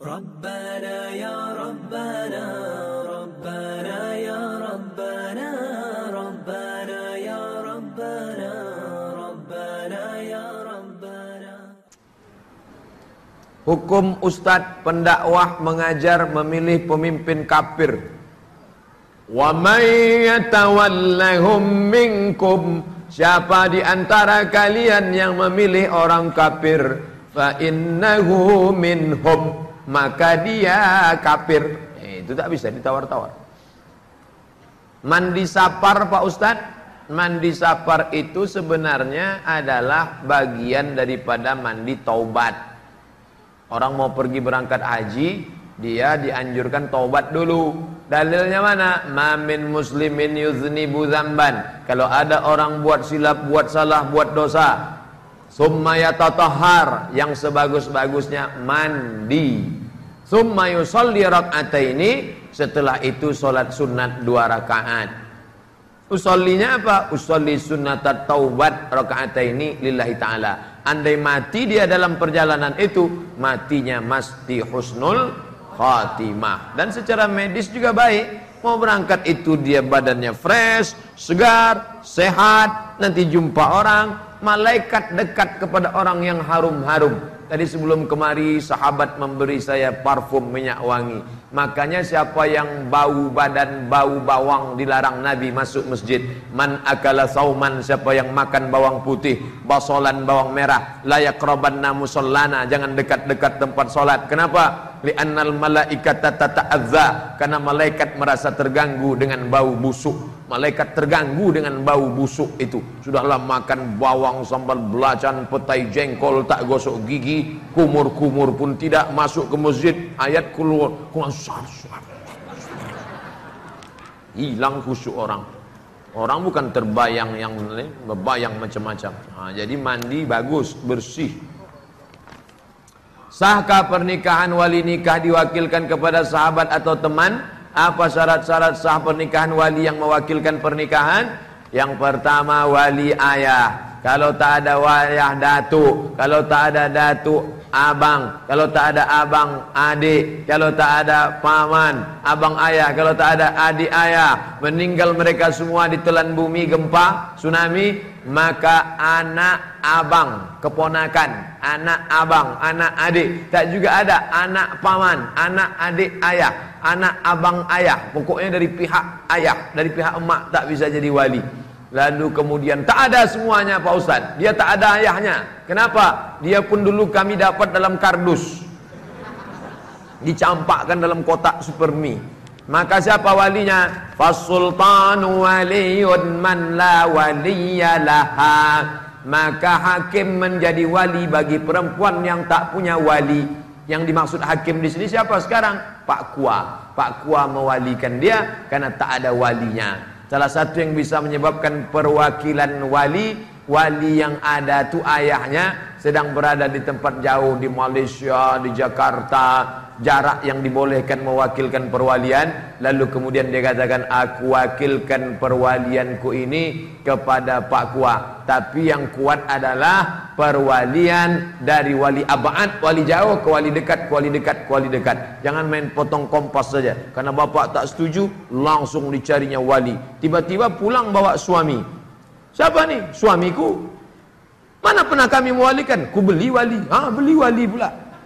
ربنا يا ربنا ربنا يا ربنا ربنا يا ربنا ربنا يا ربنا. Hukum ustadz pendakwah mengajar memilih pemimpin kafir. Wa may yatawallahum minkum, siapa di antara kalian yang memilih orang kafir, fa innahu minhum, maka dia kafir. Itu tak bisa ditawar-tawar. Mandi sapar Pak Ustadz, mandi sapar itu sebenarnya adalah bagian daripada mandi taubat. Orang mau pergi berangkat haji, dia dianjurkan taubat dulu. Dalilnya mana? Ma min muslimin yuznibu dzamban. Kalau ada orang buat silap, buat salah, buat dosa, summa yatatahhar, yang sebagus-bagusnya mandi, summa yusalli rak'ataini, setelah itu salat sunat 2 rakaat. Usollinya apa? Usolli sunnatat taubat rak'ataini lillahi ta'ala. Andai mati dia dalam perjalanan itu, matinya mesti husnul khatimah. Dan secara medis juga baik. Mau berangkat itu dia badannya fresh, segar, sehat. Nanti jumpa orang, malaikat dekat kepada orang yang harum-harum. Tadi sebelum kemari sahabat memberi saya parfum minyak wangi. Makanya siapa yang bau badan, bau bawang, dilarang Nabi masuk masjid. Man akala sauman, siapa yang makan bawang putih, basolan bawang merah, la yaqrabanna musallana, jangan dekat-dekat tempat solat. Kenapa? Li'annal malaikata tata'adza, karena malaikat merasa terganggu dengan bau busuk. Malaikat terganggu dengan bau busuk itu. Sudahlah makan bawang, sambal belacan, petai jengkol, tak gosok gigi, kumur-kumur pun tidak, masuk ke masjid, ayat keluar, hilang khusyuk orang. Orang bukan terbayang yang berbayang macam-macam. Jadi mandi bagus, bersih. Sahkah pernikahan wali nikah diwakilkan kepada sahabat atau teman? Apa syarat-syarat sah pernikahan wali yang mewakilkan pernikahan? Yang pertama, wali ayah. Kalau tak ada wayah, datuk. Kalau tak ada datuk, abang. Kalau tak ada abang, adik. Kalau tak ada paman, abang ayah. Kalau tak ada adik ayah, meninggal mereka semua ditelan bumi, gempa, tsunami, maka anak abang, keponakan, anak abang, anak adik. Tak juga ada anak paman, anak adik ayah, anak abang ayah. Pokoknya dari pihak ayah, dari pihak emak tak bisa jadi wali. Lalu kemudian tak ada semuanya Pak Ustaz. Dia tak ada ayahnya. Kenapa? Dia pun dulu kami dapat dalam kardus, dicampakkan dalam kotak supermi. Maka siapa walinya? Fasultanu waliyun man la waliyalaha. Maka hakim menjadi wali bagi perempuan yang tak punya wali. Yang dimaksud hakim di sini siapa sekarang? Pak Kua. Pak Kua mewalikan dia karena tak ada walinya. Salah satu yang bisa menyebabkan perwakilan wali, wali yang ada tu ayahnya sedang berada di tempat jauh, di Malaysia, di Jakarta, jarak yang dibolehkan mewakilkan perwalian. Lalu kemudian dia katakan, aku wakilkan perwalianku ini kepada Pak Kua. Tapi yang kuat adalah perwalian dari wali abad, wali jauh ke wali dekat, ke wali dekat, ke wali dekat. Jangan main potong kompas saja. Karena bapak tak setuju, langsung dicarinya wali. Tiba-tiba pulang bawa suami. Siapa nih? Suamiku. Mana pernah kami mewalikan? Ku beli wali. Beli wali pula.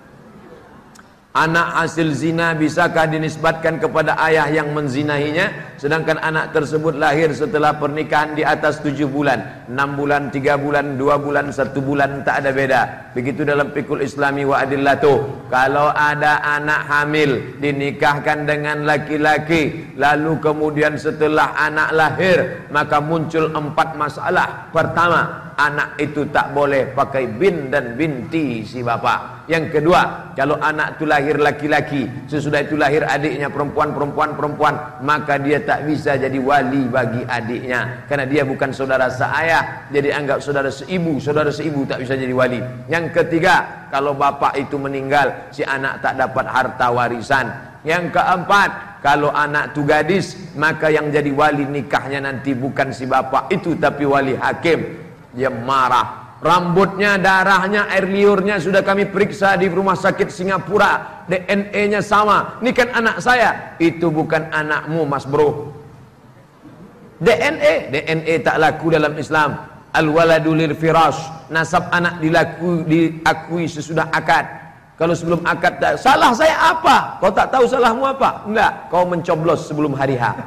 Anak hasil zina bisakah dinisbatkan kepada ayah yang menzinahinya? Sedangkan anak tersebut lahir setelah pernikahan di atas 7 bulan, 6 bulan, 3 bulan, 2 bulan, 1 bulan, tak ada beda. Begitu dalam fikul islami wa adillatuh. Kalau ada anak hamil dinikahkan dengan laki-laki, lalu kemudian setelah anak lahir, maka muncul 4 masalah. Pertama, anak itu tak boleh pakai bin dan binti si bapak. Yang kedua, kalau anak itu lahir laki-laki, sesudah itu lahir adiknya perempuan, maka dia tak bisa jadi wali bagi adiknya, karena dia bukan saudara seayah, jadi anggap saudara seibu tak bisa jadi wali. Yang ketiga, kalau bapak itu meninggal, si anak tak dapat harta warisan. Yang keempat, kalau anak itu gadis, maka yang jadi wali nikahnya nanti bukan si bapak itu, tapi wali hakim. Dia marah, rambutnya, darahnya, air liurnya sudah kami periksa di rumah sakit Singapura, DNA-nya sama. Ini kan anak saya. Itu bukan anakmu, Mas Bro. DNA tak laku dalam Islam. Al-waladu lil firash, nasab anak diakui sesudah akad. Kalau sebelum akad tak, salah saya apa? Kau tak tahu salahmu apa? Enggak, kau mencoblos sebelum hari H.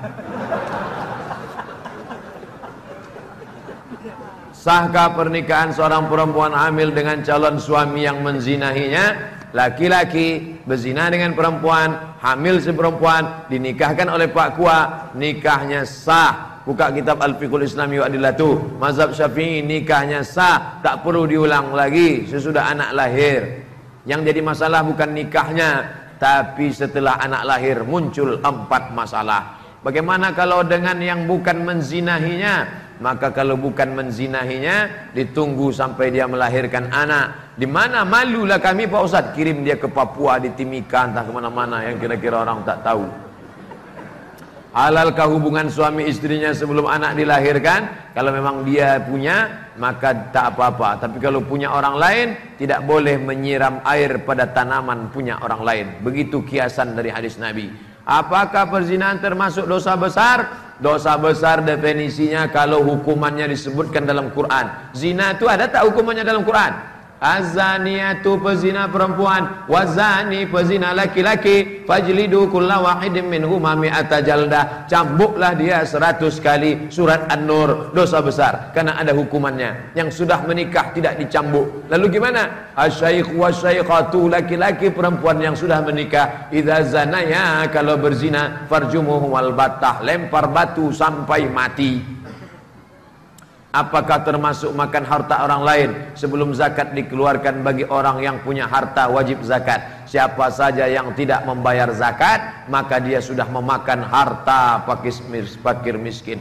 Sahkah pernikahan seorang perempuan hamil dengan calon suami yang menzinahinya? Laki-laki berzina dengan perempuan, hamil si perempuan, dinikahkan oleh Pak Kua, nikahnya sah. Buka kitab Al-Fiqhul Islami wa Adillatuh, mazhab Syafi'i, nikahnya sah, tak perlu diulang lagi sesudah anak lahir. Yang jadi masalah bukan nikahnya, tapi setelah anak lahir muncul 4 masalah. Bagaimana kalau dengan yang bukan menzinahinya? Maka kalau bukan menzinahinya, ditunggu sampai dia melahirkan anak. Di mana malulah kami Pak Ustadz, kirim dia ke Papua, di Timika, entah kemana-mana yang kira-kira orang tak tahu. Halalkah hubungan suami istrinya sebelum anak dilahirkan? Kalau memang dia punya, maka tak apa-apa. Tapi kalau punya orang lain, tidak boleh menyiram air pada tanaman punya orang lain. Begitu kiasan dari hadis Nabi. Apakah perzinahan termasuk dosa besar? Dosa besar definisinya kalau hukumannya disebutkan dalam Quran. Zina itu ada tak hukumannya dalam Quran? Az-zaniyatu pezina perempuan, wazani pezina laki-laki, fajlidu kulla wahidin minhuma mi'ata jaldah, cambuklah dia 100 kali. Surat An-Nur, dosa besar karena ada hukumannya. Yang sudah menikah tidak dicambuk. Lalu gimana? Asy-syaikh wasyaiqatu, laki-laki perempuan yang sudah menikah, idza zanaya, kalau berzina, farjumuhum wal battah, lempar batu sampai mati. Apakah termasuk makan harta orang lain sebelum zakat dikeluarkan bagi orang yang punya harta wajib zakat? Siapa saja yang tidak membayar zakat, maka dia sudah memakan harta fakir miskin.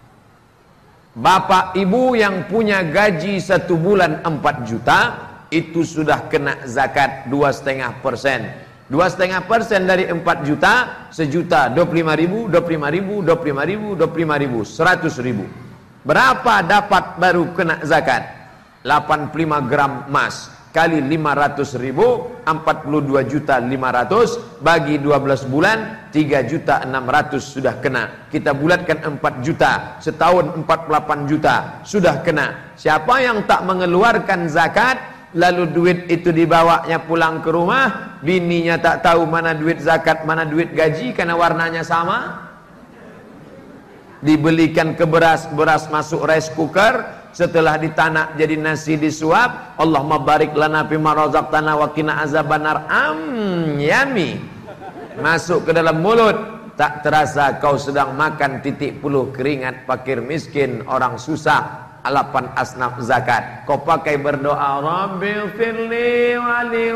Bapak ibu yang punya gaji 1 bulan 4 juta, itu sudah kena zakat 2,5%. 2,5% dari 4 juta, 1 juta 25.000, 25.000, 25.000, 25.000, 100.000. Berapa dapat baru kena zakat? 85 gram emas kali 500.000, 42.500.000 bagi 12 bulan, 3.600.000 sudah kena. Kita bulatkan 4 juta, setahun 48 juta sudah kena. Siapa yang tak mengeluarkan zakat, lalu duit itu dibawanya pulang ke rumah, bininya tak tahu mana duit zakat, mana duit gaji karena warnanya sama. Dibelikan ke beras masuk rice cooker, setelah ditanak jadi nasi disuap. Allahumma barik lana fima razaqtana wa qina azabannar. Yummy. Masuk ke dalam mulut, tak terasa kau sedang makan titik puluh keringat fakir miskin, orang susah. 8 asnaf zakat. Kau pakai berdoa, Rabbil firli wali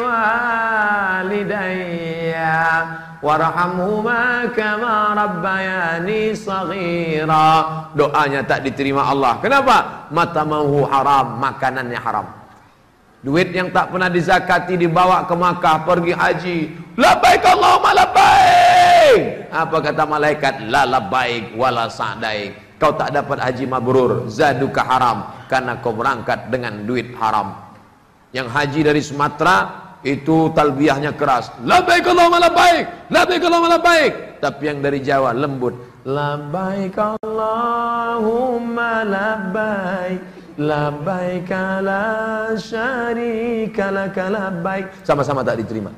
walidayya warhamhuma kama rabbayani saghira. Doanya tak diterima Allah. Kenapa? Matamahu haram, makanannya haram. Duit yang tak pernah dizakati dibawa ke Makkah, pergi haji. Labbaik Allahumma labbaik. Apa kata malaikat? La labbaik wala sa'daik. Kau tak dapat haji mabrur, zaduka haram, karena kau berangkat dengan duit haram. Yang haji dari Sumatera itu talbiyahnya keras, labbaik Allahumma labbaik, labbaik Allahumma labbaik. Tapi yang dari Jawa lembut, labbaik Allahumma labbaik, labbaik la syarika laka labbaik. Sama-sama tak diterima,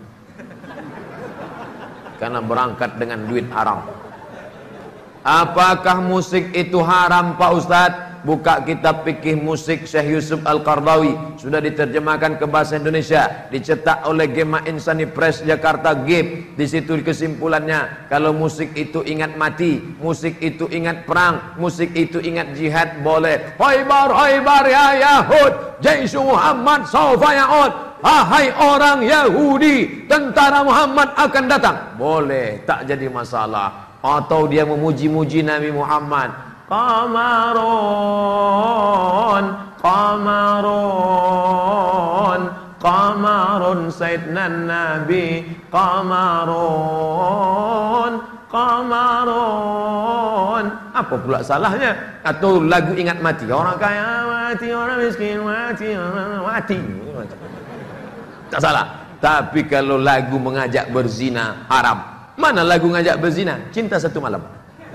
karena berangkat dengan duit haram. Apakah musik itu haram Pak Ustadz? Buka kitab fikih musik Syekh Yusuf Al-Qardawi, sudah diterjemahkan ke bahasa Indonesia, dicetak oleh Gema Insani Press Jakarta GIP. Di situ kesimpulannya, kalau musik itu ingat mati, musik itu ingat perang, musik itu ingat jihad, boleh. Khaybar ya Yahud, Jaisu Muhammad sawfa ya'ud. Wahai orang Yahudi, tentara Muhammad akan datang. Boleh, tak jadi masalah. Atau dia memuji-muji Nabi Muhammad, Qamarun, Qamarun, Qamarun Sayyidina Nabi, Qamarun, Qamarun. Apa Apa pula salahnya? Atau lagu ingat mati. Orang kaya mati, orang miskin mati, orang mati. Tak salah. Tapi kalau lagu mengajak berzina haram. Mana lagu ngajak berzina? Cinta Satu Malam.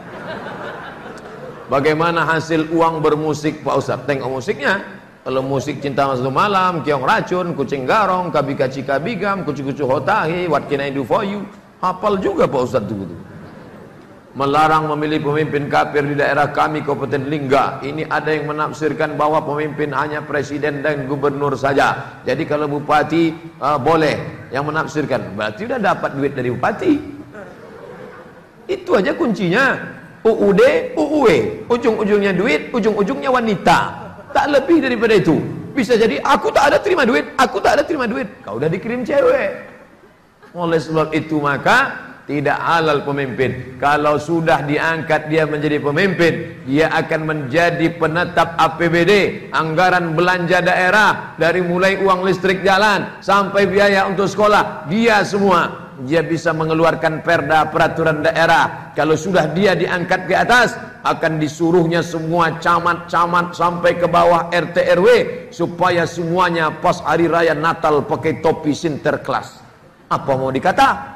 Bagaimana hasil uang bermusik Pak Ustaz? Tengok musiknya. Kalau musik Cinta Satu Malam, Kiong Racun, Kucing Garong, Kabika Cika Bigam, Kucu-Kucu Hotahi, What Can I Do For You. Hafal juga Pak Ustaz itu. Melarang memilih pemimpin kafir di daerah kami Kabupaten Lingga. Ini ada yang menafsirkan bahwa pemimpin hanya presiden dan gubernur saja. Jadi kalau bupati boleh yang menafsirkan. Berarti sudah dapat duit dari bupati. Itu aja kuncinya. UUD, UUE. Ujung-ujungnya duit, ujung-ujungnya wanita. Tak lebih daripada itu. Bisa jadi aku tak ada terima duit, aku tak ada terima duit. Kau udah dikirim cewek. Oleh sebab itu maka tidak halal pemimpin. Kalau sudah diangkat dia menjadi pemimpin, dia akan menjadi penetap APBD, anggaran belanja daerah, dari mulai uang listrik jalan sampai biaya untuk sekolah, dia semua. Dia bisa mengeluarkan perda peraturan daerah. Kalau sudah dia diangkat ke atas, akan disuruhnya semua camat-camat sampai ke bawah RT RW supaya semuanya pas hari raya Natal pakai topi Sinterklas. Apa mau dikata?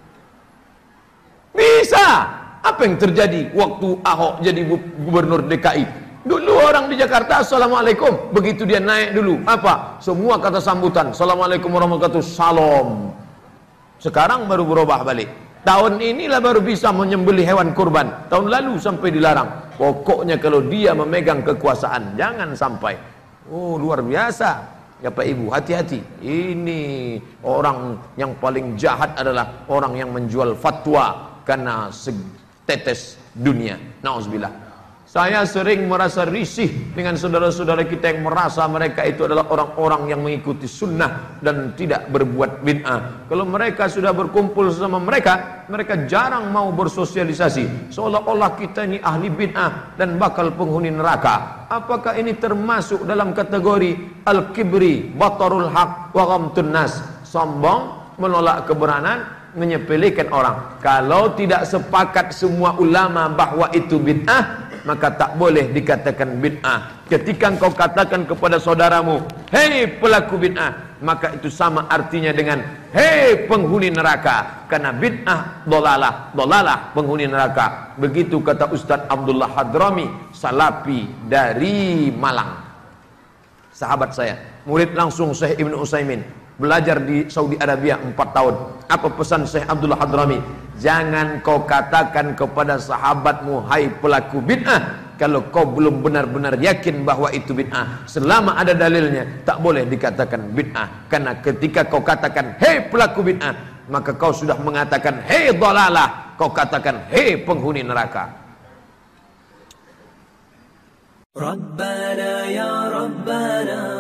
Bisa. Apa yang terjadi waktu Ahok jadi gubernur DKI? Dulu orang di Jakarta Assalamualaikum. Begitu dia naik dulu, apa? Semua kata sambutan Assalamualaikum warahmatullahi wabarakatuh, salam. Sekarang baru berubah balik. Tahun inilah baru bisa menyembelih hewan kurban. Tahun lalu sampai dilarang. Pokoknya kalau dia memegang kekuasaan, jangan sampai. Oh, luar biasa. Ya Pak Ibu, hati-hati. Ini orang yang paling jahat adalah orang yang menjual fatwa karena setetes dunia. Nauzubillah. Saya sering merasa risih dengan saudara-saudara kita yang merasa mereka itu adalah orang-orang yang mengikuti sunnah dan tidak berbuat bid'ah. Kalau mereka sudah berkumpul sama mereka, mereka jarang mau bersosialisasi. Seolah-olah kita ini ahli bid'ah dan bakal penghuni neraka. Apakah ini termasuk dalam kategori al-kibri, batarul haq, wa ghamtun nas? Sombong, menolak kebenaran, menyepelekan orang. Kalau tidak sepakat semua ulama bahwa itu bid'ah, maka tak boleh dikatakan bid'ah. Ketika engkau katakan kepada saudaramu, hei pelaku bid'ah, maka itu sama artinya dengan hei penghuni neraka. Karena bid'ah dolalah, dolalah penghuni neraka. Begitu kata Ustaz Abdullah Hadrami, salafi dari Malang, sahabat saya, murid langsung Syekh Ibnu Utsaimin, belajar di Saudi Arabia 4 tahun. Apa pesan Syekh Abdullah Hadrami? Jangan kau katakan kepada sahabatmu, hai pelaku bid'ah, kalau kau belum benar-benar yakin bahwa itu bid'ah. Selama ada dalilnya, tak boleh dikatakan bid'ah. Karena ketika kau katakan hei pelaku bid'ah, maka kau sudah mengatakan hei dhalalah, kau katakan hei penghuni neraka. Rabbana ya Rabbana